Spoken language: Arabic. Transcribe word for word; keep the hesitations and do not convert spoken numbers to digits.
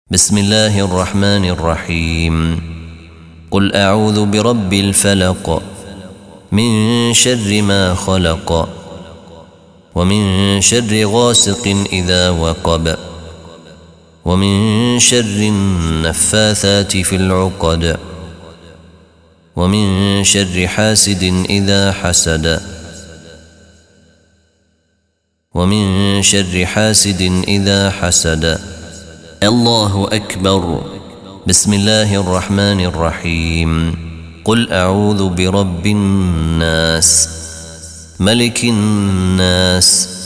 بسم الله الرحمن الرحيم. قل أعوذ برب الفلق من شر ما خلق ومن شر غاسق إذا وقب ومن شر النفاثات في العقد ومن شر حاسد إذا حسد ومن شر حاسد إذا حسد. الله أكبر. بسم الله الرحمن الرحيم. قل أعوذ برب الناس ملك الناس